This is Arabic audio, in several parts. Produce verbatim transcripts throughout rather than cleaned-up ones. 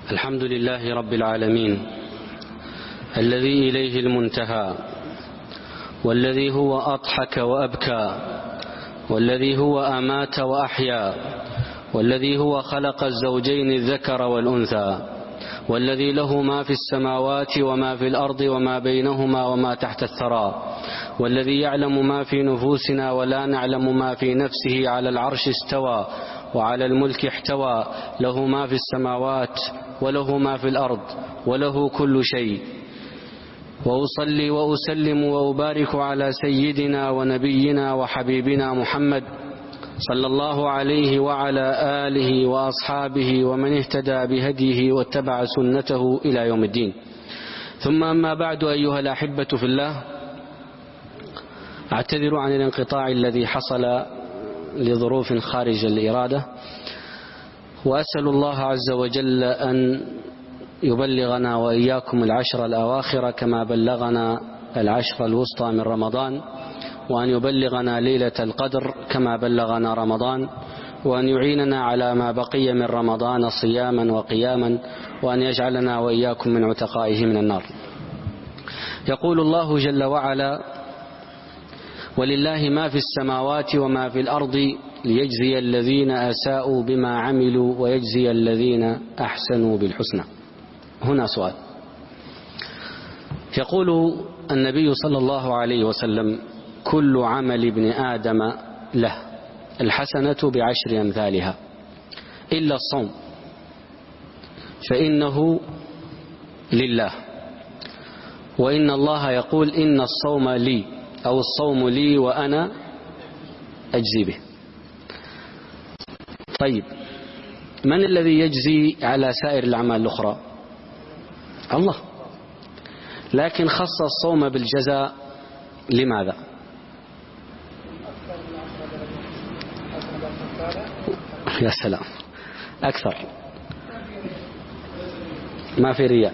الحمد لله رب العالمين الذي إليه المنتهى، والذي هو أضحك وأبكى، والذي هو أمات وأحيا، والذي هو خلق الزوجين الذكر والأنثى، والذي له ما في السماوات وما في الأرض وما بينهما وما تحت الثرى، والذي يعلم ما في نفوسنا ولا نعلم ما في نفسه، على العرش استوى وعلى الملك احتوى، له ما في السماوات وله ما في الأرض وله كل شيء. وأصلي وأسلم وأبارك على سيدنا ونبينا وحبيبنا محمد صلى الله عليه وعلى آله وأصحابه ومن اهتدى بهديه واتبع سنته إلى يوم الدين. ثم أما بعد، أيها الأحبة في الله، أعتذر عن الانقطاع الذي حصل لظروف خارج الإرادة، وأسأل الله عز وجل أن يبلغنا وإياكم العشر الأواخر كما بلغنا العشر الوسطى من رمضان، وأن يبلغنا ليلة القدر كما بلغنا رمضان، وأن يعيننا على ما بقي من رمضان صياما وقياما، وأن يجعلنا وإياكم من عتقائه من النار. يقول الله جل وعلا: ولله ما في السماوات وما في الأرض ليجزي الذين أساءوا بما عملوا ويجزي الذين أحسنوا بالحسنى. هنا سؤال. يقول النبي صلى الله عليه وسلم: كل عمل ابن آدم له الحسنة بعشر أمثالها إلا الصوم فإنه لله، وإن الله يقول: إن الصوم لي، أو الصوم لي وأنا أجزي به. طيب، من الذي يجزي على سائر الأعمال الأخرى؟ الله. لكن خص الصوم بالجزاء لماذا؟ يا سلام، أكثر، ما في رياء،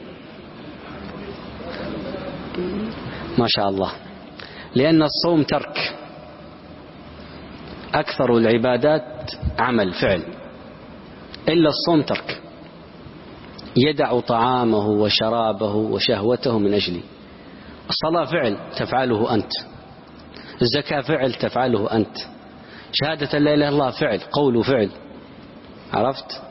ما شاء الله. لأن الصوم ترك، أكثر العبادات عمل فعل، إلا الصوم ترك، يدع طعامه وشرابه وشهوته من أجلي. الصلاة فعل تفعله أنت، الزكاة فعل تفعله أنت، شهادة لا إله إلا الله فعل، قول فعل، عرفت؟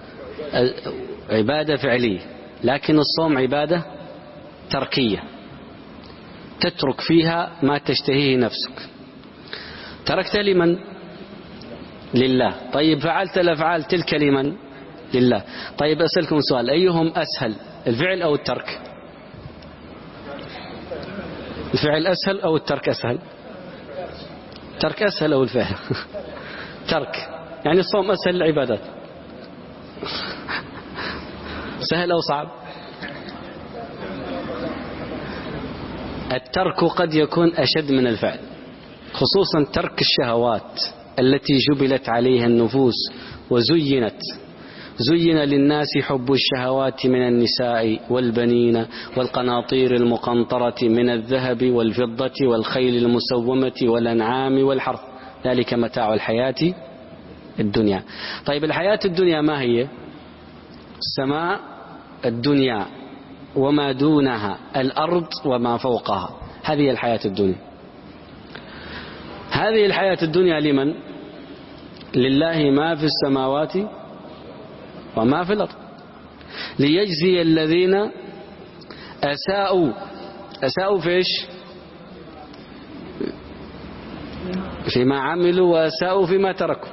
عبادة فعلية. لكن الصوم عبادة تركية، تترك فيها ما تشتهيه نفسك. تركت لمن؟ لله. طيب، فعلت الأفعال تلك لمن؟ لله. طيب، أسألكم سؤال: أيهم أسهل، الفعل أو الترك؟ الفعل أسهل أو الترك أسهل؟ ترك أسهل أو الفعل؟ ترك. يعني الصوم أسهل العبادات. سهل أو صعب؟ الترك قد يكون أشد من الفعل، خصوصا ترك الشهوات التي جبلت عليها النفوس وزينت زين للناس حب الشهوات من النساء والبنين والقناطير المقنطرة من الذهب والفضة والخيل المسومة والأنعام والحرث، ذلك متاع الحياة الدنيا. طيب، الحياة الدنيا ما هي؟ السماء الدنيا وما دونها، الأرض وما فوقها، هذه الحياة الدنيا. هذه الحياة الدنيا لمن؟ لله ما في السماوات وما في الأرض، ليجزي الذين أساءوا. أساءوا في إيش؟ فيما عملوا، وأساءوا فيما تركوا.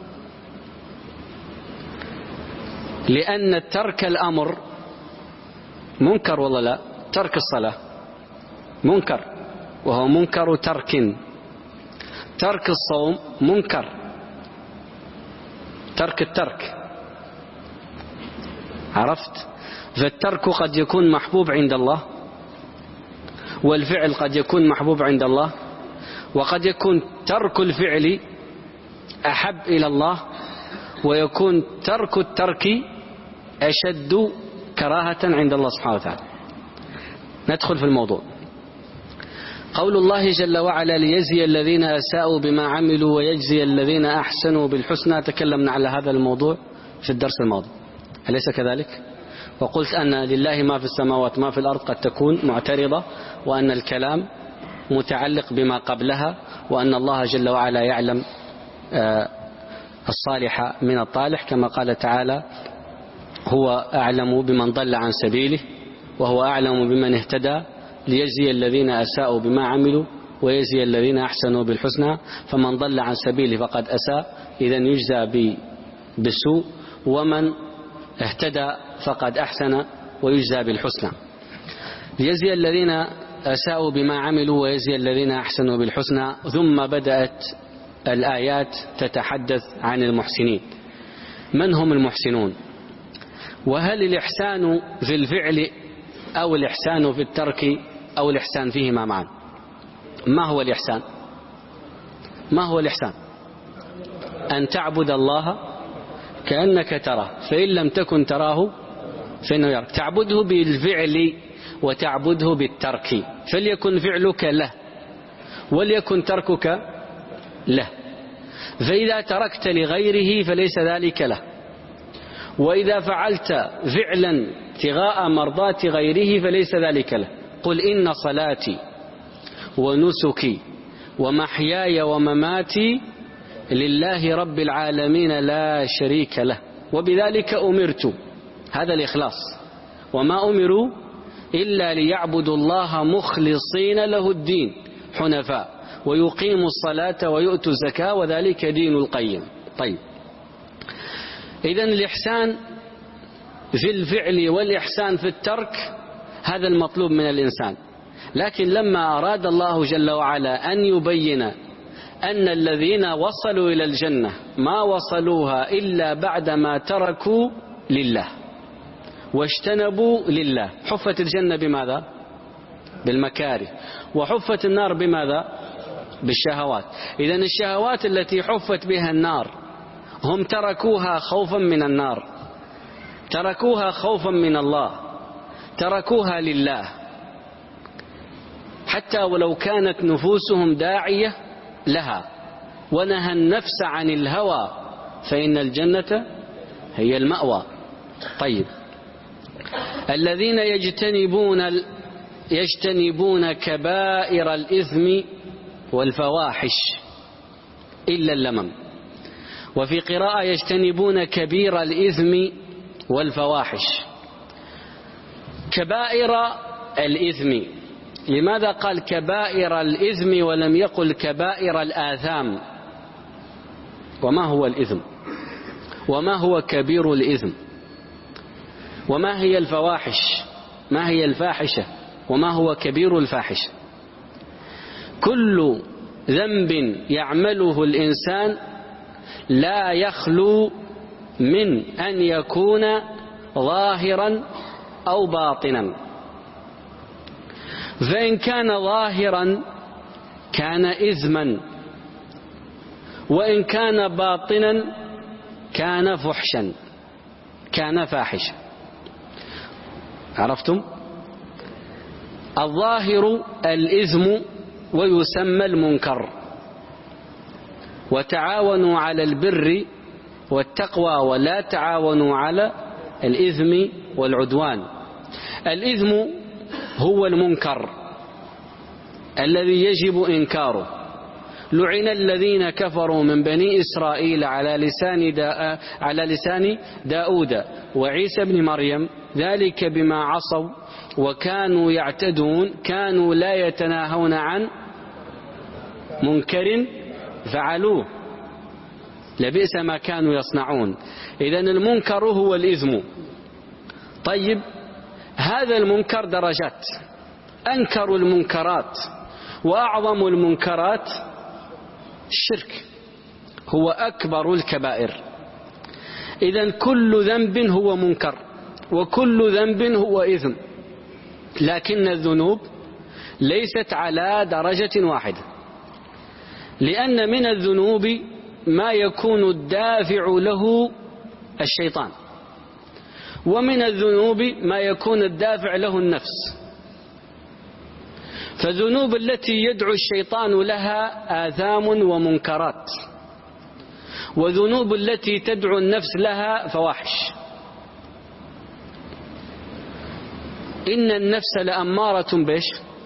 لأن ترك الأمر منكر والله لا؟ ترك الصلاة منكر، وهو منكر ترك. ترك الصوم منكر، ترك الترك، عرفت؟ فالترك قد يكون محبوب عند الله، والفعل قد يكون محبوب عند الله، وقد يكون ترك الفعل أحب إلى الله، ويكون ترك الترك أشد كراهة عند الله سبحانه وتعالى. ندخل في الموضوع. قول الله جل وعلا: ليجزي الذين أساءوا بما عملوا ويجزي الذين أحسنوا بالحسنى. تكلمنا على هذا الموضوع في الدرس الماضي. أليس كذلك؟ وقلت أن لله ما في السماوات ما في الأرض قد تكون معترضة، وأن الكلام متعلق بما قبلها، وأن الله جل وعلا يعلم الصالح من الطالح، كما قال تعالى: هو أعلم بمن ضل عن سبيله وهو أعلم بمن اهتدى ليجزي الذين أساءوا بما عملوا ويجزي الذين أحسنوا بالحسنى، فمن ضل عن سبيله فقد أساء، إذن يجزى بالسوء، ومن اهتدى فقد أحسن ويجزى بالحسنى. ليجزي الذين أساءوا بما عملوا ويجزي الذين أحسنوا بالحسنى. ثم بدأت الآيات تتحدث عن المحسنين. من هم المحسنون؟ وهل الإحسان في الفعل أو الإحسان في الترك أو الإحسان فيهما معا؟ ما هو الإحسان؟ ما هو الإحسان؟ أن تعبد الله كأنك تراه، فإن لم تكن تراه فإنه يراك. تعبده بالفعل وتعبده بالترك، فليكن فعلك له وليكن تركك له. فإذا تركت لغيره فليس ذلك له، وإذا فعلت فعلا ابتغاء مرضات غيره فليس ذلك له. قل إن صلاتي ونسكي ومحياي ومماتي لله رب العالمين لا شريك له وبذلك أمرت. هذا الإخلاص. وما أمروا إلا ليعبدوا الله مخلصين له الدين حنفاء ويقيموا الصلاة ويؤتوا الزكاة وذلك دين القيم. طيب، إذن الإحسان في الفعل والإحسان في الترك هذا المطلوب من الإنسان. لكن لما أراد الله جل وعلا أن يبين أن الذين وصلوا إلى الجنة ما وصلوها إلا بعدما تركوا لله واجتنبوا لله. حفت الجنة بماذا؟ بالمكاره. وحفت النار بماذا؟ بالشهوات. إذن الشهوات التي حفت بها النار هم تركوها خوفا من النار، تركوها خوفا من الله، تركوها لله، حتى ولو كانت نفوسهم داعية لها. ونهى النفس عن الهوى فإن الجنة هي المأوى. طيب، الذين يجتنبون يجتنبون كبائر الإثم والفواحش إلا اللمم. وفي قراءة يجتنبون كبير الإثم والفواحش. كبائر الإثم، لماذا قال كبائر الإثم ولم يقل كبائر الآثام؟ وما هو الإثم؟ وما هو كبير الإثم؟ وما هي الفواحش؟ ما هي الفاحشة؟ وما هو كبير الفاحشة؟ كل ذنب يعمله الإنسان لا يخلو من أن يكون ظاهرا أو باطنا. فإن كان ظاهرا كان إثما، وإن كان باطنا كان فحشا، كان فاحشا. عرفتم؟ الظاهر الإثم ويسمى المنكر. وتعاونوا على البر والتقوى ولا تعاونوا على الإثم والعدوان. الإثم هو المنكر الذي يجب إنكاره. لعن الذين كفروا من بني إسرائيل على لسان دا على لسان داود وعيسى بن مريم ذلك بما عصوا وكانوا يعتدون كانوا لا يتناهون عن منكر فعلوه لبئس ما كانوا يصنعون. إذن المنكر هو الإثم. طيب، هذا المنكر درجات. أنكر المنكرات وأعظم المنكرات الشرك، هو أكبر الكبائر. إذن كل ذنب هو منكر وكل ذنب هو إثم، لكن الذنوب ليست على درجة واحدة، لأن من الذنوب ما يكون الدافع له الشيطان، ومن الذنوب ما يكون الدافع له النفس. فالذنوب التي يدعو الشيطان لها آثام ومنكرات، وذنوب التي تدعو النفس لها فواحش. إن النفس لأمارة بش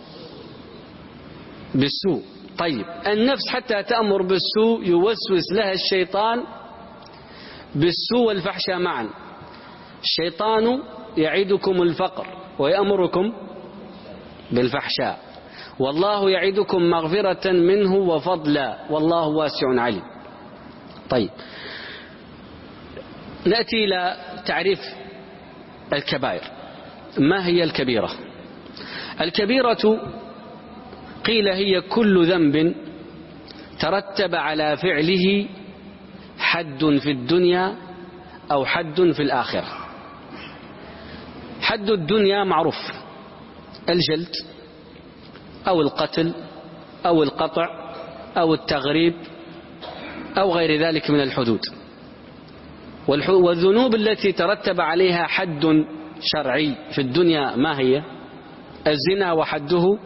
بالسوء. طيب النفس حتى تأمر بالسوء يوسوس لها الشيطان بالسوء والفحشاء معا. الشيطان يعدكم الفقر ويأمركم بالفحشاء، والله يعدكم مغفرة منه وفضلا والله واسع عليم. طيب نأتي إلى تعريف الكبائر. ما هي الكبيرة؟ الكبيرة قيل هي كل ذنب ترتب على فعله حد في الدنيا أو حد في الآخرة. حد الدنيا معروف، الجلد أو القتل أو القطع أو التغريب أو غير ذلك من الحدود. والذنوب التي ترتب عليها حد شرعي في الدنيا ما هي؟ الزنا وحده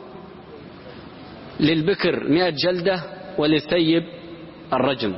للبكر مئة جلدة وللثيب الرجم.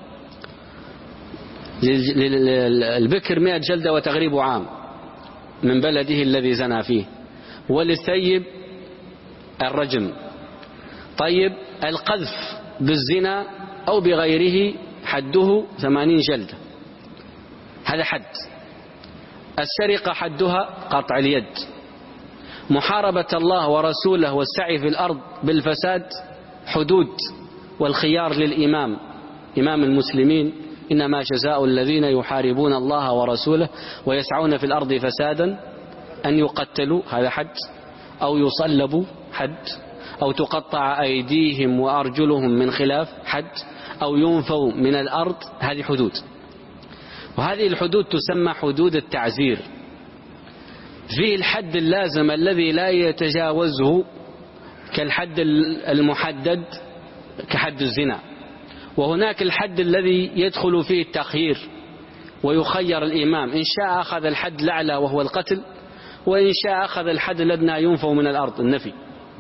للبكر مئة جلدة وتغريب عام من بلده الذي زنى فيه، وللثيب الرجم. طيب القذف بالزنا أو بغيره حده ثمانين جلدة، هذا حد. السرقة حدها قطع اليد. محاربة الله ورسوله والسعي في الأرض بالفساد حدود. والخيار للإمام إمام المسلمين إنما جزاء الذين يحاربون الله ورسوله ويسعون في الأرض فسادا أن يقتلوا، هذا حد، أو يصلبوا حد، أو تقطع أيديهم وأرجلهم من خلاف حد، أو ينفوا من الأرض، هذه حدود. وهذه الحدود تسمى حدود التعزير. فيه الحد اللازم الذي لا يتجاوزه كالحد المحدد كحد الزنا، وهناك الحد الذي يدخل فيه التخيير ويخير الإمام، إن شاء أخذ الحد الأعلى وهو القتل، وإن شاء أخذ الحد الأدنى ينفوا من الأرض النفي.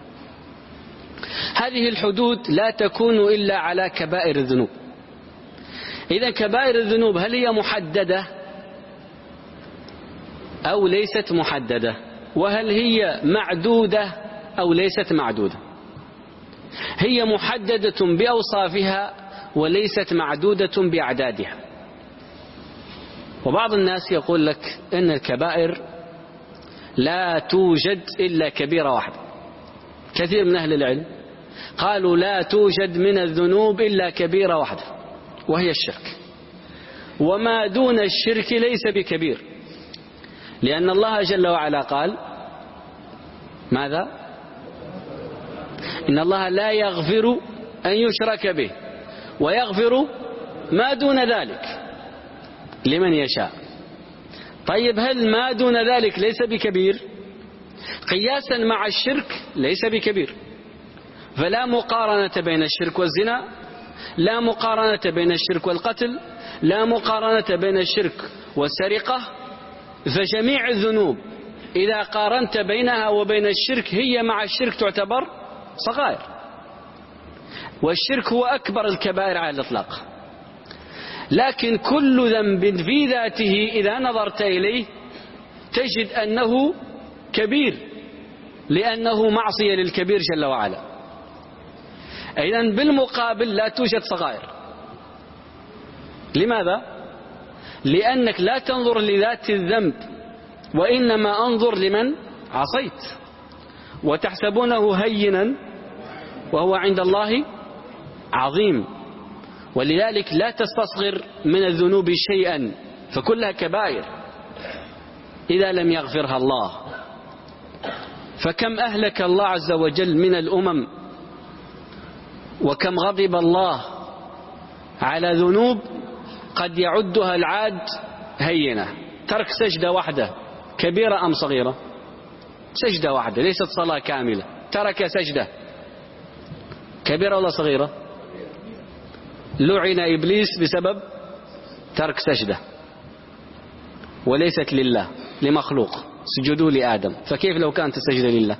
هذه الحدود لا تكون إلا على كبائر الذنوب. إذا كبائر الذنوب هل هي محددة أو ليست محددة؟ وهل هي معدودة أو ليست معدودة؟ هي محددة بأوصافها وليست معدودة بأعدادها. وبعض الناس يقول لك إن الكبائر لا توجد إلا كبيرة واحدة. كثير من أهل العلم قالوا لا توجد من الذنوب إلا كبيرة واحدة وهي الشرك، وما دون الشرك ليس بكبير، لأن الله جل وعلا قال ماذا؟ إن الله لا يغفر أن يشرك به ويغفر ما دون ذلك لمن يشاء. طيب هل ما دون ذلك ليس بكبير؟ قياسا مع الشرك ليس بكبير، فلا مقارنة بين الشرك والزنا، لا مقارنة بين الشرك والقتل، لا مقارنة بين الشرك والسرقة. فجميع الذنوب إذا قارنت بينها وبين الشرك هي مع الشرك تعتبر صغائر، والشرك هو أكبر الكبائر على الإطلاق. لكن كل ذنب في ذاته إذا نظرت إليه تجد أنه كبير، لأنه معصية للكبير جل وعلا. إذن بالمقابل لا توجد صغائر. لماذا؟ لأنك لا تنظر لذات الذنب، وإنما أنظر لمن عصيت، وتحسبونه هينا وهو عند الله عظيم. ولذلك لا تستصغر من الذنوب شيئا، فكلها كبائر إذا لم يغفرها الله. فكم أهلك الله عز وجل من الأمم، وكم غضب الله على ذنوب قد يعدها العاد هينة. ترك سجدة واحدة كبيرة أم صغيرة؟ سجدة واحدة، ليست صلاة كاملة، ترك سجدة كبيرة ولا صغيرة؟ لعن إبليس بسبب ترك سجدة، وليست لله، لمخلوق، سجدوا لآدم، فكيف لو كانت السجدة لله؟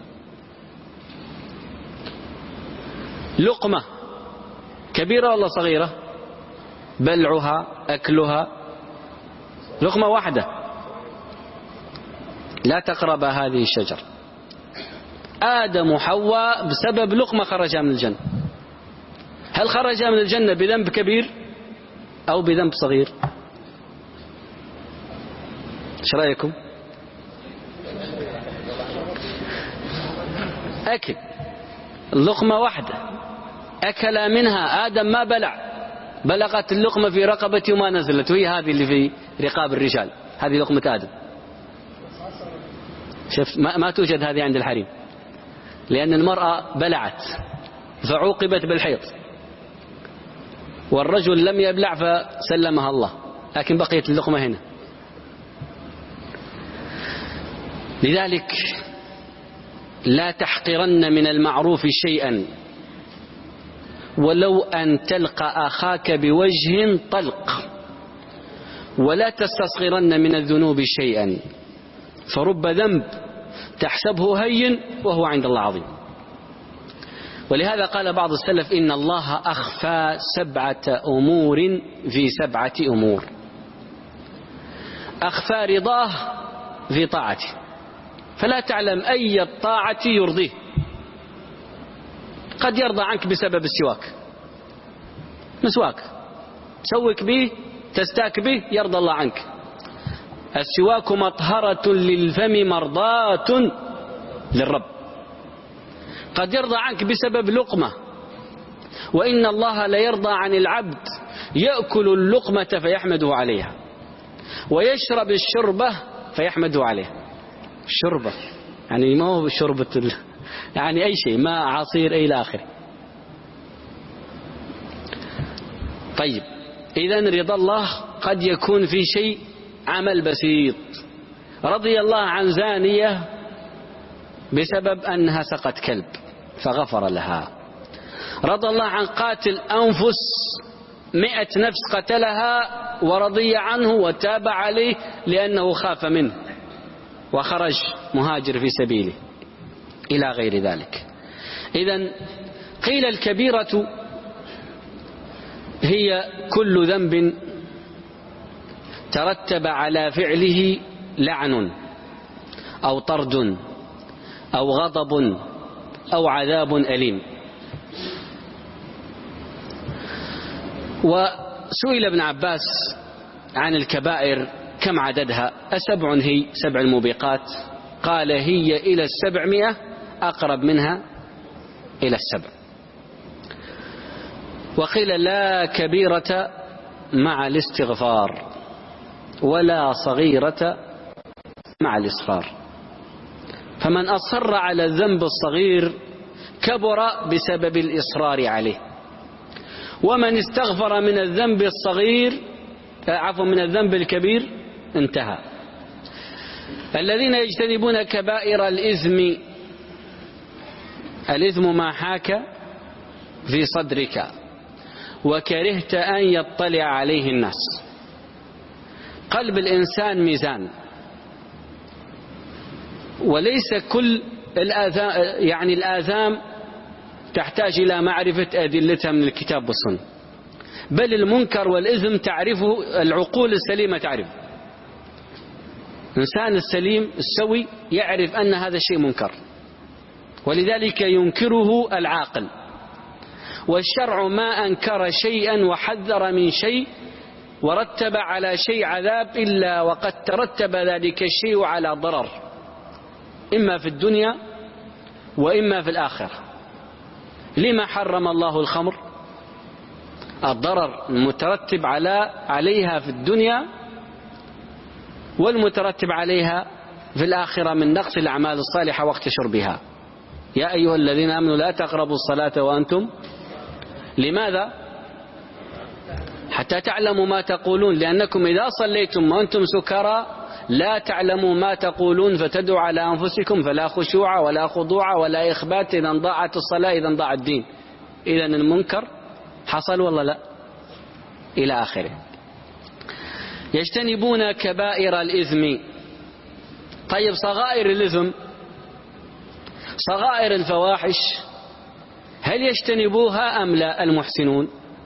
لقمة كبيرة ولا صغيرة؟ بلعها أكلها لقمة واحدة. لا تقرب هذه الشجرة. آدم وحواء بسبب لقمة خرجا من الجنة. هل خرجا من الجنة بذنب كبير أو بذنب صغير؟ ايش رأيكم؟ أكل اللقمة واحدة أكل منها آدم ما بلع، بلغت اللقمة في رقبتي وما نزلت، وهي هذه اللي في رقاب الرجال، هذه لقمة آدم. شفت ما, ما توجد هذه عند الحريم، لأن المرأة بلعت فعوقبت بالحيض، والرجل لم يبلع فسلمها الله، لكن بقيت اللقمة هنا. لذلك لا تحقرن من المعروف شيئا ولو أن تلقى أخاك بوجه طلق، ولا تستصغرن من الذنوب شيئا، فرب ذنب تحسبه هين وهو عند الله عظيم. ولهذا قال بعض السلف إن الله أخفى سبعة أمور في سبعة أمور. أخفى رضاه في طاعته، فلا تعلم أي الطاعة يرضيه. قد يرضى عنك بسبب السواك، مسواك سوك به تستاك به يرضى الله عنك. السواك مطهرة للفم مرضاة للرب. قد يرضى عنك بسبب لقمة، وإن الله لا يرضى عن العبد يأكل اللقمة فيحمده عليها ويشرب الشربة فيحمده عليها. الشربة يعني ما هو شربة يعني أي شيء، ماء عصير إلى آخره. طيب إذن رضا الله قد يكون في شيء عمل بسيط. رضي الله عن زانية بسبب أنها سقت كلب فغفر لها. رضى الله عن قاتل أنفس مئة نفس قتلها ورضي عنه وتاب عليه لأنه خاف منه وخرج مهاجر في سبيله إلى غير ذلك. إذن قيل الكبيرة هي كل ذنب ترتب على فعله لعن أو طرد أو غضب أو عذاب أليم. وسئل ابن عباس عن الكبائر كم عددها، أسبع هي سبع الموبقات؟ قال هي إلى السبعمائة، أقرب منها إلى السبع. وقيل لا كبيرة مع الاستغفار ولا صغيرة مع الإصرار. فمن أصر على الذنب الصغير كبر بسبب الإصرار عليه، ومن استغفر من الذنب الصغير عفوا من الذنب الكبير انتهى. الذين يجتنبون كبائر الإثم، الإثم ما حاك في صدرك وكرهت أن يطلع عليه الناس. قلب الإنسان ميزان، وليس كل الآثام يعني الآثام تحتاج إلى معرفة أدلتها من الكتاب والسنة، بل المنكر والإثم تعرفه العقول السليمة تعرف. الإنسان السليم السوي يعرف أن هذا الشيء منكر، ولذلك ينكره العاقل. والشرع ما أنكر شيئا وحذر من شيء ورتب على شيء عذاب إلا وقد ترتب ذلك الشيء على ضرر، إما في الدنيا وإما في الآخرة. لما حرم الله الخمر؟ الضرر المترتب على عليها في الدنيا والمترتب عليها في الآخرة من نقص الأعمال الصالحة وقت شربها. يا أيها الذين آمنوا لا تقربوا الصلاة وأنتم. لماذا؟ حتى تعلموا ما تقولون، لأنكم إذا صليتم وأنتم سكارى لا تعلموا ما تقولون فتدعوا على أنفسكم، فلا خشوع ولا خضوع ولا إخبات إذا ضاعت الصلاة إذا ضاع الدين. إذن المنكر حصل والله لا إلى آخره. يجتنبون كبائر الإثم. طيب صغائر الإثم، صغائر الفواحش هل يجتنبوها أم لا المحسنون؟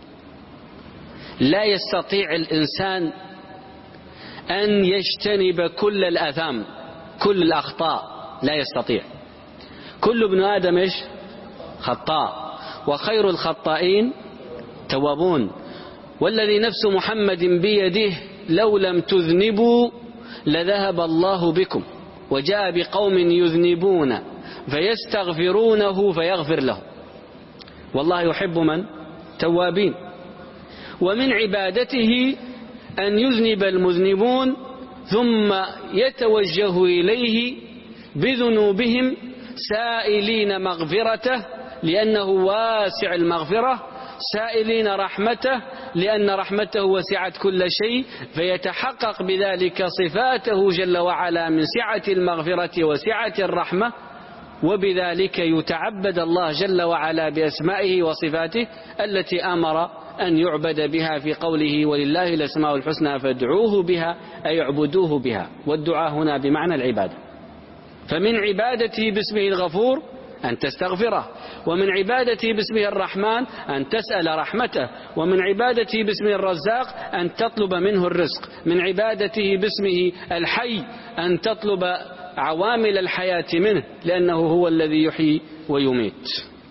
لا يستطيع الإنسان أن يجتنب كل الآثام كل الأخطاء لا يستطيع. كل ابن آدم إيش؟ خطاء، وخير الخطائين توابون. والذي نفس محمد بيده لو لم تذنبوا لذهب الله بكم وجاء بقوم يذنبون فيستغفرونه فيغفر لهم والله يحب من؟ توابين. ومن عبادته أن يذنب المذنبون ثم يتوجه إليه بذنوبهم سائلين مغفرته لأنه واسع المغفرة، سائلين رحمته لأن رحمته وسعت كل شيء، فيتحقق بذلك صفاته جل وعلا من سعة المغفرة وسعة الرحمة، وبذلك يتعبد الله جل وعلا بأسمائه وصفاته التي أمر أن يعبد بها في قوله ولله الأسماء الحسنى فادعوه بها أي اعبدوه بها، والدعاء هنا بمعنى العبادة. فمن عبادته باسمه الغفور أن تستغفره، ومن عبادته باسمه الرحمن أن تسأل رحمته، ومن عبادته باسمه الرزاق أن تطلب منه الرزق، من عبادته باسمه الحي أن تطلب عوامل الحياة منه لأنه هو الذي يحيي ويميت.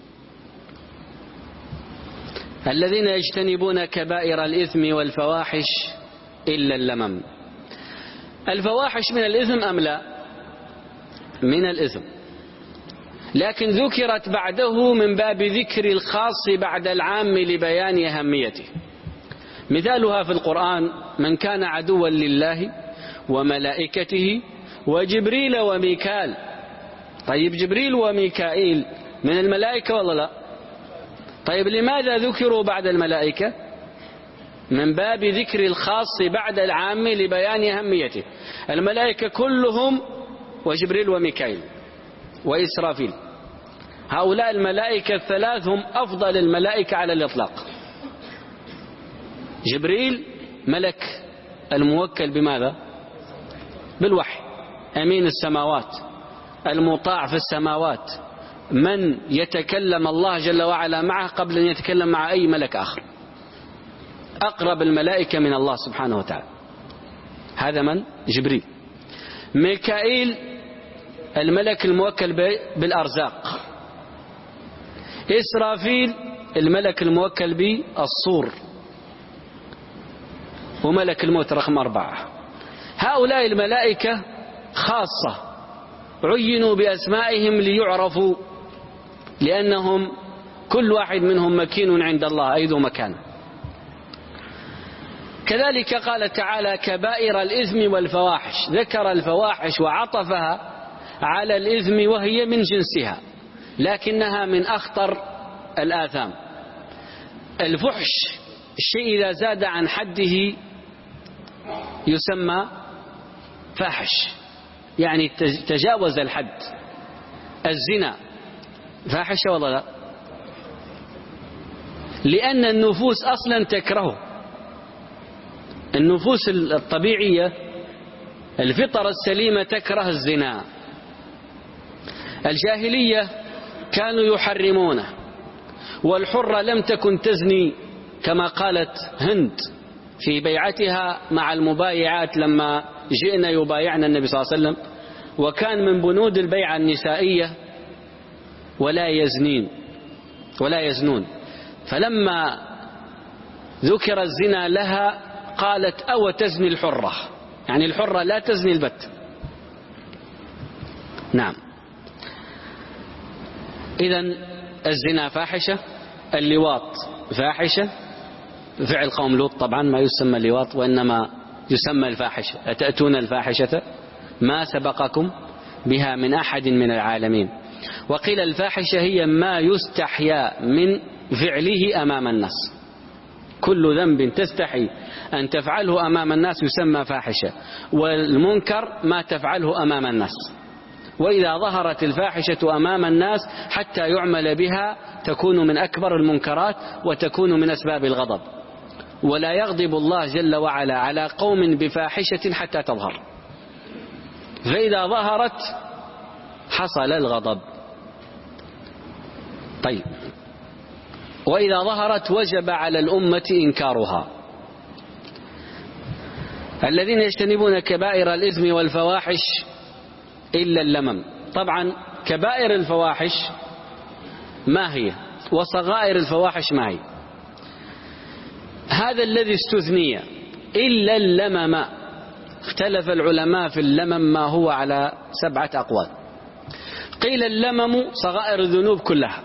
الذين يجتنبون كبائر الإثم والفواحش إلا اللمم. الفواحش من الإثم أم لا؟ من الإثم، لكن ذكرت بعده من باب ذكر الخاص بعد العام لبيان أهميته. مثالها في القرآن من كان عدوا لله وملائكته وجبريل وميكال. طيب جبريل وميكائيل من الملائكة ولا لا؟ طيب لماذا ذكروا بعد الملائكة؟ من باب ذكر الخاص بعد العام لبيان أهميته. الملائكة كلهم وجبريل وميكائيل وإسرافيل، هؤلاء الملائكة الثلاث هم أفضل الملائكة على الإطلاق. جبريل ملك الموكل بماذا؟ بالوحي، أمين السماوات، المطاع في السماوات، من يتكلم الله جل وعلا معه قبل أن يتكلم مع أي ملك آخر، أقرب الملائكة من الله سبحانه وتعالى. هذا من؟ جبريل. ميكائيل الملك الموكل بالأرزاق. إسرافيل الملك الموكل بالصور، وملك الموت رقم أربعة. هؤلاء الملائكة خاصة عينوا بأسمائهم ليعرفوا، لأنهم كل واحد منهم مكين عند الله أي ذو مكان. كذلك قال تعالى كبائر الإثم والفواحش، ذكر الفواحش وعطفها على الإثم وهي من جنسها لكنها من أخطر الآثام. الفحش الشيء إذا زاد عن حده يسمى فاحش، يعني تجاوز الحد. الزنا فاحشة ولا لا؟ لأن النفوس أصلا تكرهه. النفوس الطبيعية الفطرة السليمة تكره الزنا. الجاهلية كانوا يحرمونه، والحرة لم تكن تزني كما قالت هند في بيعتها مع المبايعات لما جئنا يبايعنا النبي صلى الله عليه وسلم، وكان من بنود البيعة النسائية ولا يزنين ولا يزنون. فلما ذكر الزنا لها قالت أو تزني الحرة، يعني الحرة لا تزني البت. نعم. إذن الزنا فاحشة، اللواط فاحشة، فعل قوم لوط طبعا ما يسمى اللواط وإنما يسمى الفاحشة. أتأتون الفاحشة ما سبقكم بها من أحد من العالمين. وقيل الفاحشة هي ما يستحيا من فعله أمام الناس. كل ذنب تستحي أن تفعله أمام الناس يسمى فاحشة، والمنكر ما تفعله أمام الناس. وإذا ظهرت الفاحشة أمام الناس حتى يعمل بها تكون من أكبر المنكرات وتكون من أسباب الغضب. ولا يغضب الله جل وعلا على قوم بفاحشة حتى تظهر، فإذا ظهرت حصل الغضب. طيب، وإذا ظهرت وجب على الأمة إنكارها. الذين يجتنبون كبائر الإثم والفواحش إلا اللمم. طبعا كبائر الفواحش ما هي وصغائر الفواحش ما هي؟ هذا الذي استثني إلا اللمم. اختلف العلماء في اللمم ما هو على سبعة أقوال. قيل اللمم صغائر الذنوب كلها،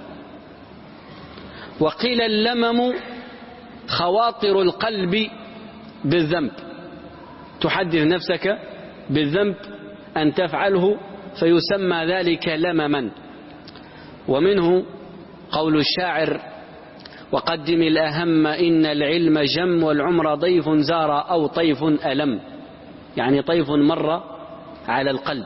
وقيل اللمم خواطر القلب بالذنب، تحدث نفسك بالذنب أن تفعله فيسمى ذلك لمما. ومنه قول الشاعر: وقدم الأهم إن العلم جم والعمر ضيف زار أو طيف ألم، يعني طيف مر على القلب.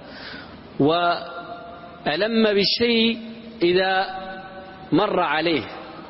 وألم بالشيء إذا مر عليه.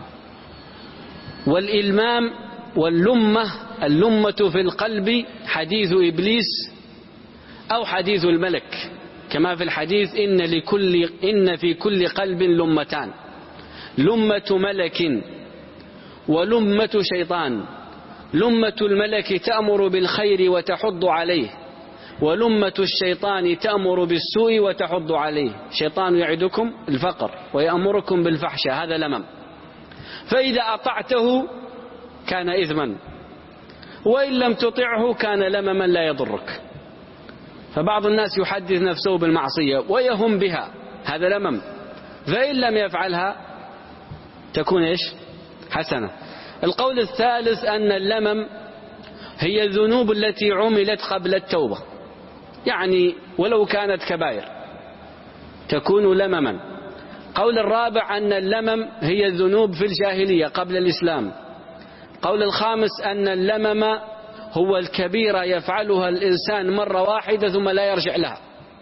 والإلمام واللمة، اللمة في القلب حديث إبليس أو حديث الملك، كما في الحديث إن لكل إن في كل قلب لمتان، لمة ملك ولمة شيطان. لمة الملك تأمر بالخير وتحض عليه، ولمة الشيطان تأمر بالسوء وتحض عليه. شيطان يعدكم الفقر ويأمركم بالفحشاء، هذا لمم. فإذا أطعته كان إثما، وإن لم تطعه كان لمما لا يضرك. فبعض الناس يحدث نفسه بالمعصية ويهم بها، هذا لمم. فإن لم يفعلها تكون إيش؟ حسنة. القول الثالث أن اللمم هي الذنوب التي عملت قبل التوبة، يعني ولو كانت كبائر تكون لمما. قول الرابع أن اللمم هي الذنوب في الجاهلية قبل الإسلام. قول الخامس أن اللمم هو الكبيرة يفعلها الإنسان مرة واحدة ثم لا يرجع لها.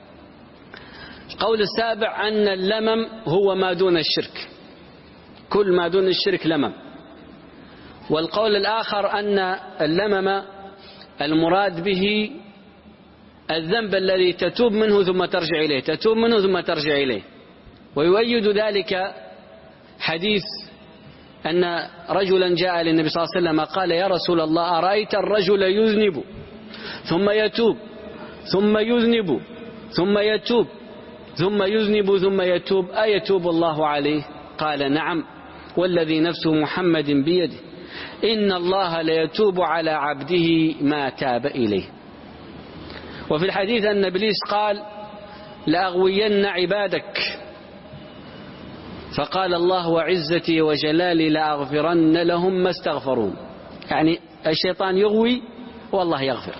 القول السابع أن اللمم هو ما دون الشرك، كل ما دون الشرك لمم. والقول الآخر أن اللمم المراد به الذنب الذي تتوب منه ثم ترجع إليه، تتوب منه ثم ترجع إليه. ويؤيد ذلك حديث أن رجلا جاء للنبي صلى الله عليه وسلم قال: يا رسول الله، أرأيت الرجل يذنب ثم يتوب ثم يذنب ثم يتوب ثم يذنب ثم يتوب، أيتوب الله عليه؟ قال: نعم، والذي نفس محمد بيده إن الله ليتوب على عبده ما تاب إليه. وفي الحديث أن إبليس قال: لأغوين عبادك، فقال الله: وعزتي وجلالي لأغفرن لهم ما استغفرون. يعني الشيطان يغوي والله يغفر.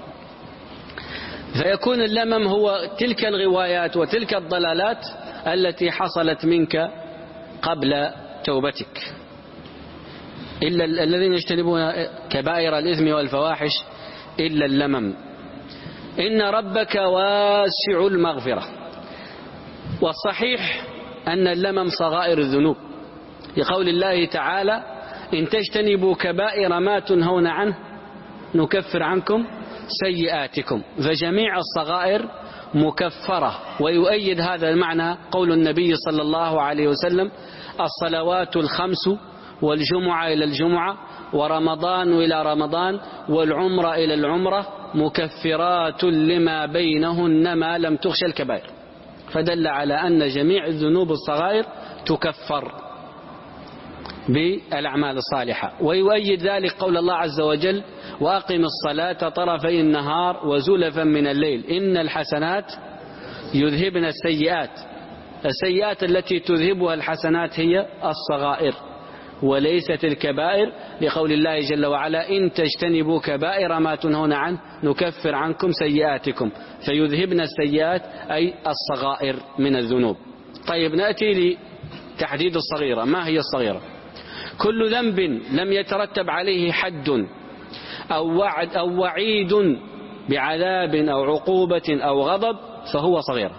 فيكون اللمم هو تلك الغوايات وتلك الضلالات التي حصلت منك قبل توبتك. إلا الذين يجتنبون كبائر الإثم والفواحش إلا اللمم. إن ربك واسع المغفرة. والصحيح أن اللمم صغائر الذنوب، لقول الله تعالى: إن تجتنبوا كبائر ما تنهون عنه نكفر عنكم سيئاتكم. فجميع الصغائر مكفرة. ويؤيد هذا المعنى قول النبي صلى الله عليه وسلم: الصلوات الخمس والجمعة إلى الجمعة ورمضان إلى رمضان والعمرة إلى العمرة مكفرات لما بينهن ما لم تخش الكبائر. فدل على أن جميع الذنوب الصغائر تكفر بالأعمال الصالحة. ويؤيد ذلك قول الله عز وجل: وأقم الصلاة طرفي النهار وزلفا من الليل إن الحسنات يذهبن السيئات. السيئات التي تذهبها الحسنات هي الصغائر وليست الكبائر، لقول الله جل وعلا: إن تجتنبوا كبائر ما تنهون عنه نكفر عنكم سيئاتكم. فيذهبن السيئات أي الصغائر من الذنوب. طيب، نأتي لتحديد الصغيرة. ما هي الصغيرة؟ كل ذنب لم يترتب عليه حد أو وعد أو وعيد بعذاب أو عقوبة أو غضب فهو صغيرة.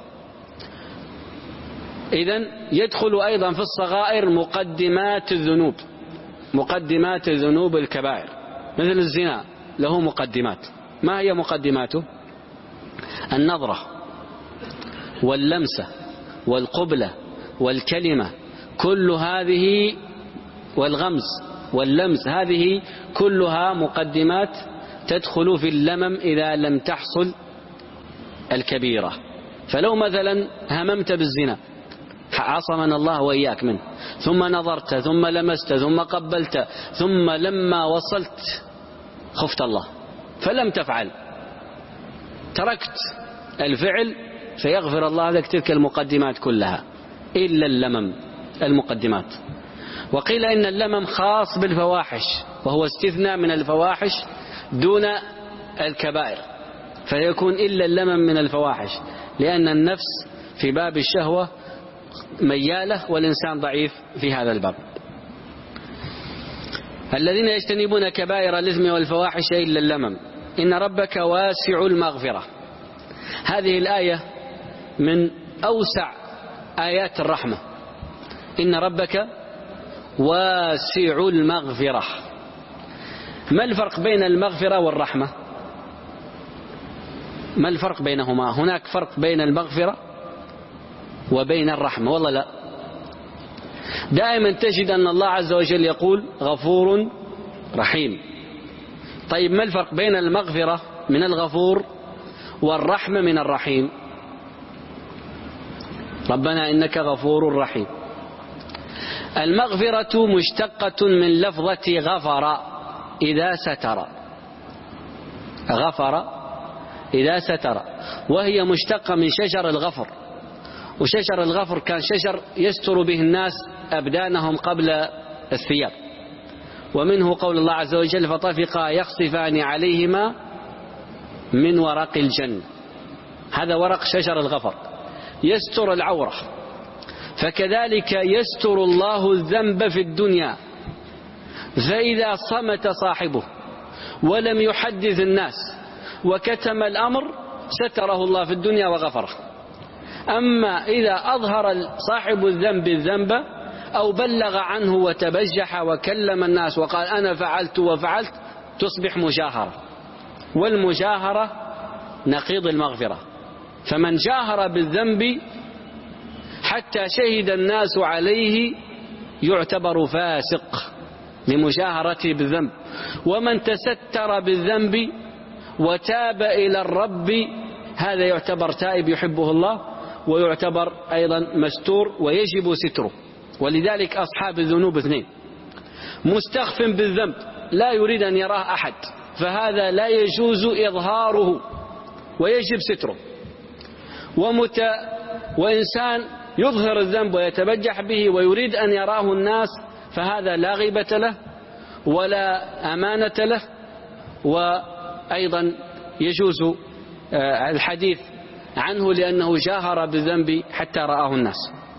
إذن يدخل أيضا في الصغائر مقدمات الذنوب، مقدمات الذنوب الكبائر، مثل الزنا له مقدمات. ما هي مقدماته؟ النظرة واللمسة والقبلة والكلمة، كل هذه، والغمز واللمس، هذه كلها مقدمات تدخل في اللمم إذا لم تحصل الكبيرة. فلو مثلا هممت بالزنا عصمنا الله وإياك منه، ثم نظرت ثم لمست ثم قبلت، ثم لما وصلت خفت الله فلم تفعل، تركت الفعل، فيغفر الله لك تلك المقدمات كلها إلا اللمم المقدمات. وقيل إن اللمم خاص بالفواحش، وهو استثناء من الفواحش دون الكبائر، فيكون إلا اللمم من الفواحش، لأن النفس في باب الشهوة ميالة والإنسان ضعيف في هذا الباب. الذين يجتنبون كبائر الإثم والفواحش إلا اللمم إن ربك واسع المغفرة. هذه الآية من أوسع آيات الرحمة، إن ربك واسع المغفرة. ما الفرق بين المغفرة والرحمة؟ ما الفرق بينهما؟ هناك فرق بين المغفرة وبين الرحمة والله لا. دائما تجد أن الله عز وجل يقول غفور رحيم. طيب ما الفرق بين المغفرة من الغفور والرحمة من الرحيم؟ ربنا إنك غفور رحيم. المغفرة مشتقة من لفظة غفر إذا ستر، غفر إذا ستر، وهي مشتقة من شجر الغفر، وشجر الغفر كان شجر يستر به الناس أبدانهم قبل الثياب، ومنه قول الله عز وجل فطفقا يخصفان عليهما من ورق الجنة. هذا ورق شجر الغفر يستر العورة، فكذلك يستر الله الذنب في الدنيا، فإذا صمت صاحبه ولم يحدث الناس وكتم الأمر ستره الله في الدنيا وغفره. أما إذا أظهر صاحب الذنب الذنب أو بلغ عنه وتبجح وكلم الناس وقال أنا فعلت وفعلت، تصبح مجاهرة، والمجاهرة نقيض المغفرة. فمن جاهر بالذنب حتى شهد الناس عليه يعتبر فاسق لمجاهرته بالذنب، ومن تستر بالذنب وتاب إلى الرب هذا يعتبر تائب يحبه الله، ويعتبر أيضا مستور ويجب ستره. ولذلك أصحاب الذنوب اثنين: مستخف بالذنب لا يريد أن يراه أحد، فهذا لا يجوز إظهاره ويجب ستره، ومت... وإنسان يظهر الذنب ويتبجح به ويريد أن يراه الناس، فهذا لا غيبة له ولا أمانة له، وأيضا يجوز الحديث عنه لأنه جاهر بالذنب حتى رآه الناس.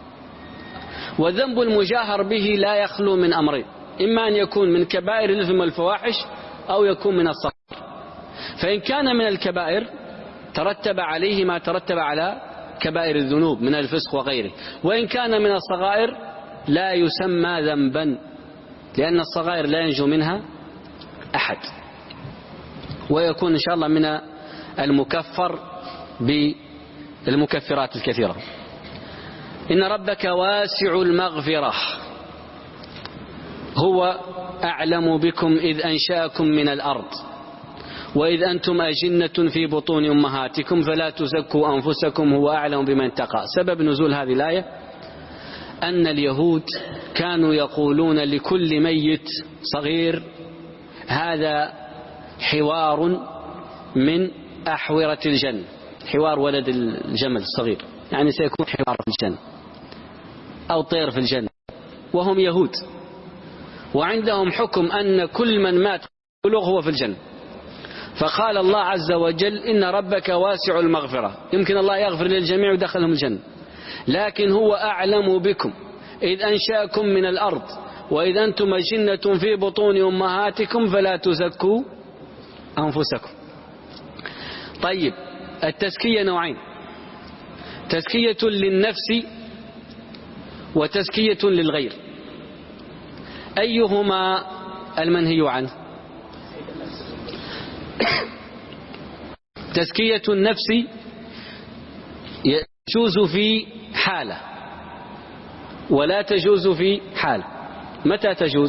والذنب المجاهر به لا يخلو من أمرين: إما أن يكون من كبائر الإثم والفواحش أو يكون من الصغائر. فإن كان من الكبائر ترتب عليه ما ترتب على كبائر الذنوب من الفسق وغيره، وإن كان من الصغائر لا يسمى ذنبا، لأن الصغائر لا ينجو منها أحد، ويكون إن شاء الله من المكفر بالمكفرات الكثيرة. إن ربك واسع المغفرة هو أعلم بكم إذ أنشأكم من الأرض وإذ أنتم أجنة في بطون أمهاتكم فلا تزكوا أنفسكم هو أعلم بمن اتقى. سبب نزول هذه الآية أن اليهود كانوا يقولون لكل ميت صغير هذا حوار من أحورة الجنة، حوار ولد الجمل الصغير، يعني سيكون حوار في الجنة أو طير في الجنة، وهم يهود وعندهم حكم أن كل من مات بلوغ هو في الجنة. فقال الله عز وجل إن ربك واسع المغفرة، يمكن الله يغفر للجميع ودخلهم الجنة، لكن هو أعلم بكم إذ أنشأكم من الأرض وإذ أنتم أجنة في بطون أمهاتكم فلا تزكوا أنفسكم. طيب، التزكية نوعين: تزكية للنفس وتزكية للغير، أيهما المنهي عنه؟ تزكية النفس يجوز في حالة ولا تجوز في حالة. متى تجوز؟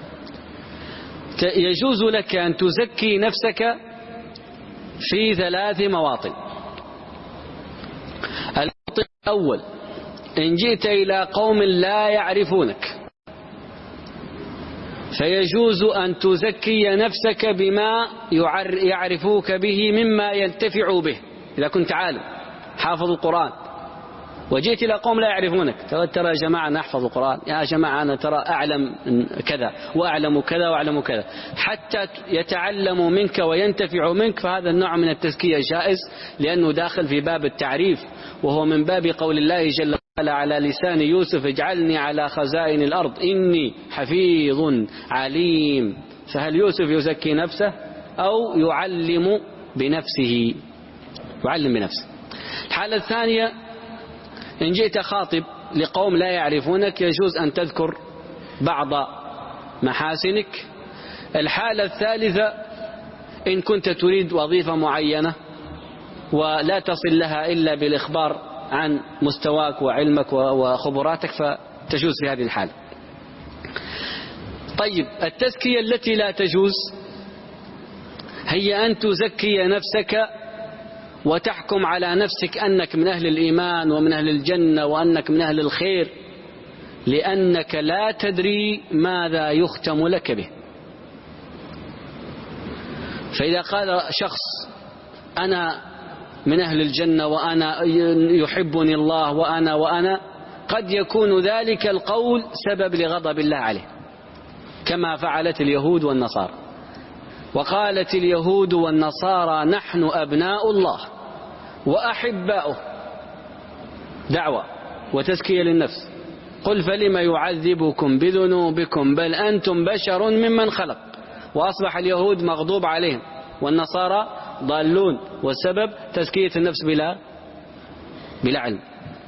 يجوز لك أن تزكي نفسك في ثلاث مواطن. الموطن الأول: إن جئت إلى قوم لا يعرفونك فيجوز أن تزكي نفسك بما يعرفوك به مما ينتفع به. إذا كنت عالم حافظ القرآن وجئت إلى قوم لا يعرفونك، ترى يا جماعة أنا أحفظ القرآن، يا جماعة أنا ترى أعلم كذا وأعلم كذا وأعلم كذا، حتى يتعلموا منك وينتفعوا منك، فهذا النوع من التزكية جائز، لأنه داخل في باب التعريف، وهو من باب قول الله جل وعلا على لسان يوسف: اجعلني على خزائن الأرض إني حفيظ عليم. فهل يوسف يزكي نفسه أو يعلم بنفسه؟ يعلم بنفسه. الحالة الثانية: إن جئت خاطب لقوم لا يعرفونك يجوز أن تذكر بعض محاسنك. الحالة الثالثة: إن كنت تريد وظيفة معينة ولا تصل لها إلا بالإخبار عن مستواك وعلمك وخبراتك فتجوز في هذه الحالة. طيب، التزكية التي لا تجوز هي أن تزكي نفسك وتحكم على نفسك أنك من أهل الإيمان ومن أهل الجنة وأنك من أهل الخير، لأنك لا تدري ماذا يختم لك به. فإذا قال شخص أنا من أهل الجنة وأنا يحبني الله وأنا وأنا قد يكون ذلك القول سبب لغضب الله عليه، كما فعلت اليهود والنصارى. وقالت اليهود والنصارى نحن أبناء الله وأحباؤه، دعوة وتزكية للنفس. قل فلم يعذبكم بذنوبكم بل أنتم بشر ممن خلق. وأصبح اليهود مغضوب عليهم والنصارى ضالون، والسبب تزكية النفس بلا بلا علم.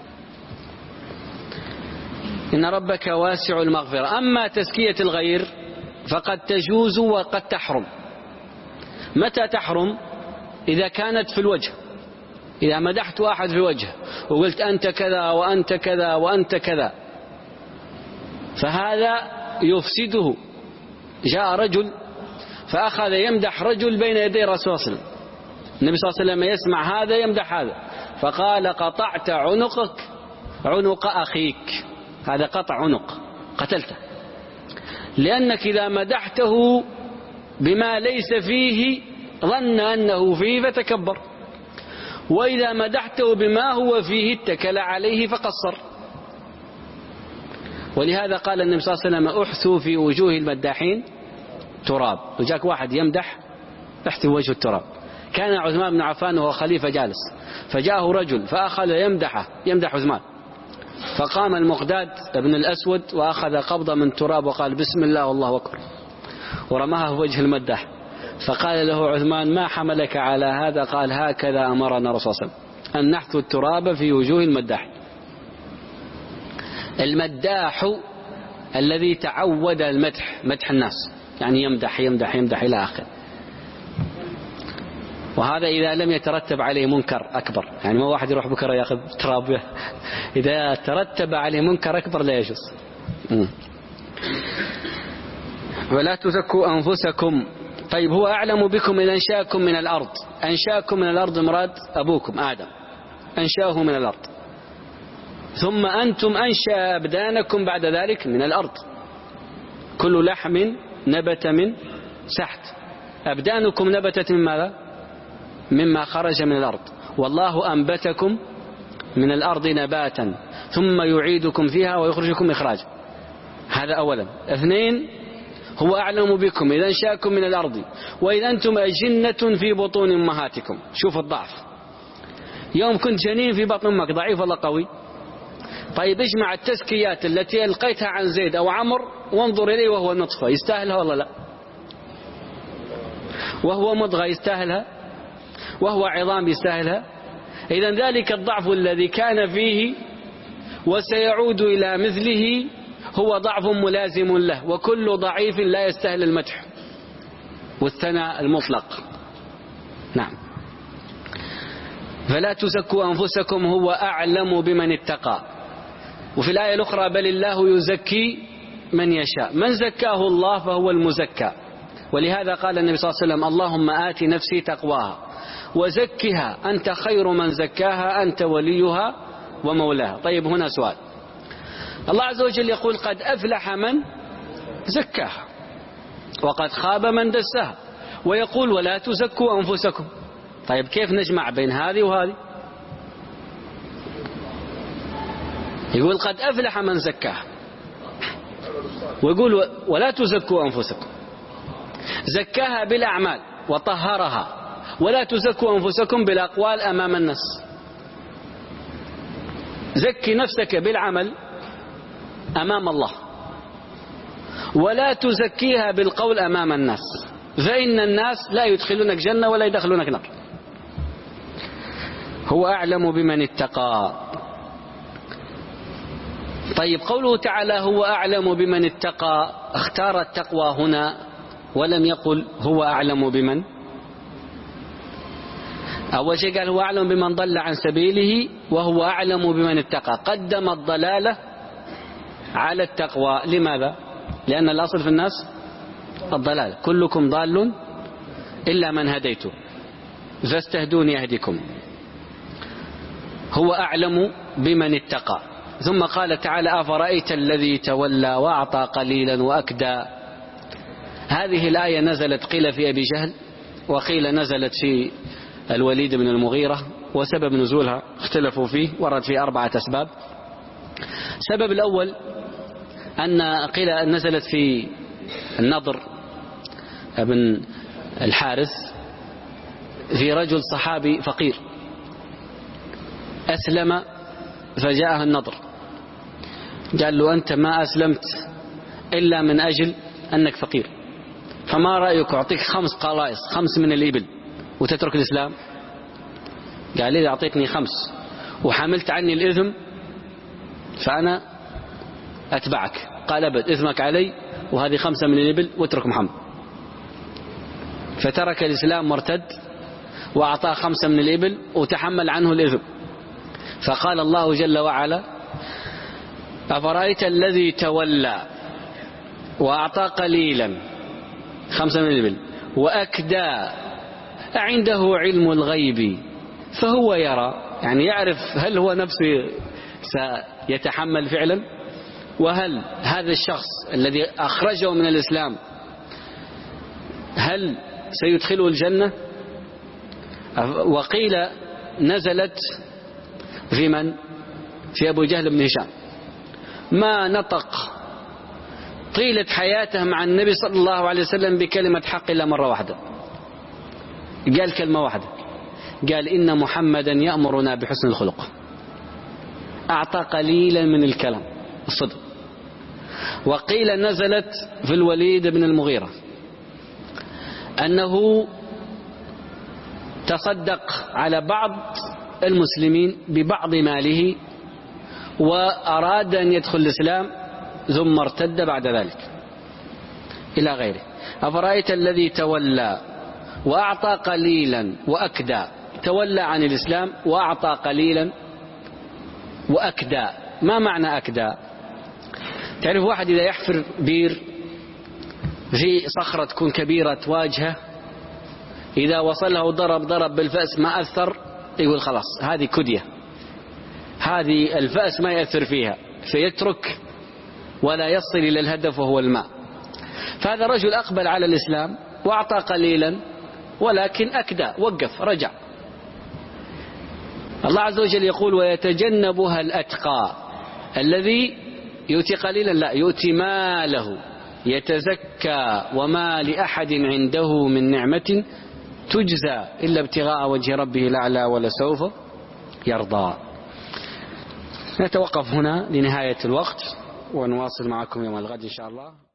إن ربك واسع المغفرة. أما تزكية الغير فقد تجوز وقد تحرم. متى تحرم؟ إذا كانت في الوجه. إذا مدحت واحد في الوجه وقلت أنت كذا وأنت كذا وأنت كذا، فهذا يفسده. جاء رجل فأخذ يمدح رجل بين يدي رسول الله، النبي صلى الله عليه وسلم يسمع هذا يمدح هذا، فقال قطعت عنقك عنق أخيك. هذا قطع عنق، قتلته، لأنك إذا مدحته بما ليس فيه ظن أنه فيه فتكبر، وإذا مدحته بما هو فيه اتكل عليه فقصر. ولهذا قال النبي صلى الله عليه وسلم احثوا في وجوه المداحين تراب. وجاك واحد يمدح احثوا وجه التراب. كان عثمان بن عفان وهو خليفة جالس، فجاءه رجل فأخذ يمدحه يمدح عثمان، فقام المقداد بن الأسود وأخذ قبضة من تراب وقال بسم الله والله أكبر، ورماها في وجه المداح. فقال له عثمان ما حملك على هذا؟ قال هكذا أمرنا رسول الله أن نحث التراب في وجوه المداح. المداح الذي تعود المدح، مدح الناس، يعني يمدح يمدح يمدح إلى آخر. وهذا إذا لم يترتب عليه منكر أكبر، يعني ما واحد يروح بكرة يأخذ تراب. إذا ترتب عليه منكر أكبر لا يجوز. ولا تزكوا أنفسكم. طيب، هو أعلم بكم إذا أنشأكم من الأرض. أنشأكم من الأرض مراد أبوكم آدم، أنشأه من الأرض، ثم أنتم أنشأ أبدانكم بعد ذلك من الأرض. كل لحم نبت من سحت. أبدانكم نبتت من ماذا؟ مما خرج من الأرض. والله أنبتكم من الأرض نباتا ثم يعيدكم فيها ويخرجكم إخراجا. هذا أولا. اثنين، هو أعلم بكم إذا انشأكم من الأرض وإذا أنتم أجنة في بطون أمهاتكم. شوف الضعف. يوم كنت جنين في بطن أمك، ضعيف ولا قوي؟ طيب، اجمع التزكيات التي ألقيتها عن زيد أو عمر وانظر إليه وهو نطفة، يستاهلها ولا لا؟ وهو مضغة يستاهلها؟ وهو عظام يستاهلها؟ إذن ذلك الضعف الذي كان فيه وسيعود إلى مثله هو ضعف ملازم له، وكل ضعيف لا يستاهل المدح والثناء المطلق. نعم. فلا تزكوا أنفسكم هو أعلم بمن اتقى. وفي الآية الأخرى بل الله يزكي من يشاء. من زكاه الله فهو المزكى، ولهذا قال النبي صلى الله عليه وسلم اللهم آت نفسي تقواها وزكها أنت خير من زكاها أنت وليها ومولاها. طيب هنا سؤال، الله عز وجل يقول قد أفلح من زكاها وقد خاب من دساها، ويقول ولا تزكوا أنفسكم. طيب كيف نجمع بين هذه وهذه؟ يقول قد أفلح من زكاها ويقول ولا تزكوا أنفسكم. زكاها بالأعمال وطهرها، ولا تزكوا أنفسكم بالأقوال أمام الناس. زكي نفسك بالعمل أمام الله، ولا تزكيها بالقول أمام الناس، فإن الناس لا يدخلونك جنة ولا يدخلونك نار. هو أعلم بمن اتقى. طيب قوله تعالى هو أعلم بمن اتقى، اختار التقوى هنا ولم يقل هو أعلم بمن. أول شيء قال هو أعلم بمن ضل عن سبيله وهو أعلم بمن اتقى، قدم الضلالة على التقوى. لماذا؟ لأن الأصل في الناس الضلال، كلكم ضال إلا من هديته فاستهدوني أهدكم. هو أعلم بمن اتقى. ثم قال تعالى أفرأيت الذي تولى وأعطى قليلا وأكدى. هذه الآية نزلت قيل في أبي جهل وقيل نزلت في الوليد بن المغيرة، وسبب نزولها اختلفوا فيه، ورد فيه أربعة أسباب. السبب الأول أن قيل نزلت في النضر بن الحارث في رجل صحابي فقير أسلم فجاءه النضر قال له أنت ما أسلمت إلا من أجل أنك فقير، فما رأيك أعطيك خمس قلائص، خمس من الإبل وتترك الإسلام؟ قال لي أعطيتني خمس وحملت عني الإثم فأنا أتبعك. قال أبد، إثمك علي وهذه خمسة من الإبل واترك محمد. فترك الإسلام مرتد وأعطاه خمسة من الإبل وتحمل عنه الإثم. فقال الله جل وعلا أفرأيت الذي تولى وأعطى قليلا، خمسة من الإبل، وأكدى عنده علم الغيب فهو يرى، يعني يعرف هل هو نفسه سيتحمل فعلا، وهل هذا الشخص الذي أخرجه من الإسلام هل سيدخله الجنة. وقيل نزلت في من؟ في أبو جهل بن هشام، ما نطق طيلة حياته مع النبي صلى الله عليه وسلم بكلمة حق إلا مرة واحدة، قال كلمة واحدة، قال إن محمدا يأمرنا بحسن الخلق. أعطى قليلا من الكلام الصدق. وقيل نزلت في الوليد بن المغيرة أنه تصدق على بعض المسلمين ببعض ماله وأراد أن يدخل الإسلام ثم ارتد بعد ذلك إلى غيره. أفرأيت الذي تولى وأعطى قليلا وأكدى، تولى عن الإسلام وأعطى قليلا وأكدى. ما معنى أكدى؟ تعرف واحد إذا يحفر بير في صخرة تكون كبيرة تواجهه، إذا وصله ضرب ضرب بالفأس ما أثر، يقول خلاص هذه كدية، هذه الفأس ما يأثر فيها، فيترك ولا يصل إلى الهدف وهو الماء. فهذا رجل أقبل على الإسلام وأعطى قليلا ولكن أكدى، وقف رجع. الله عز وجل يقول ويتجنبها الأتقى الذي يؤتي قليلا لا يؤتي ماله يتزكى وما لأحد عنده من نعمة تجزى إلا ابتغاء وجه ربه الأعلى ولسوف يرضى. نتوقف هنا لنهاية الوقت ونواصل معكم يوم الغد إن شاء الله.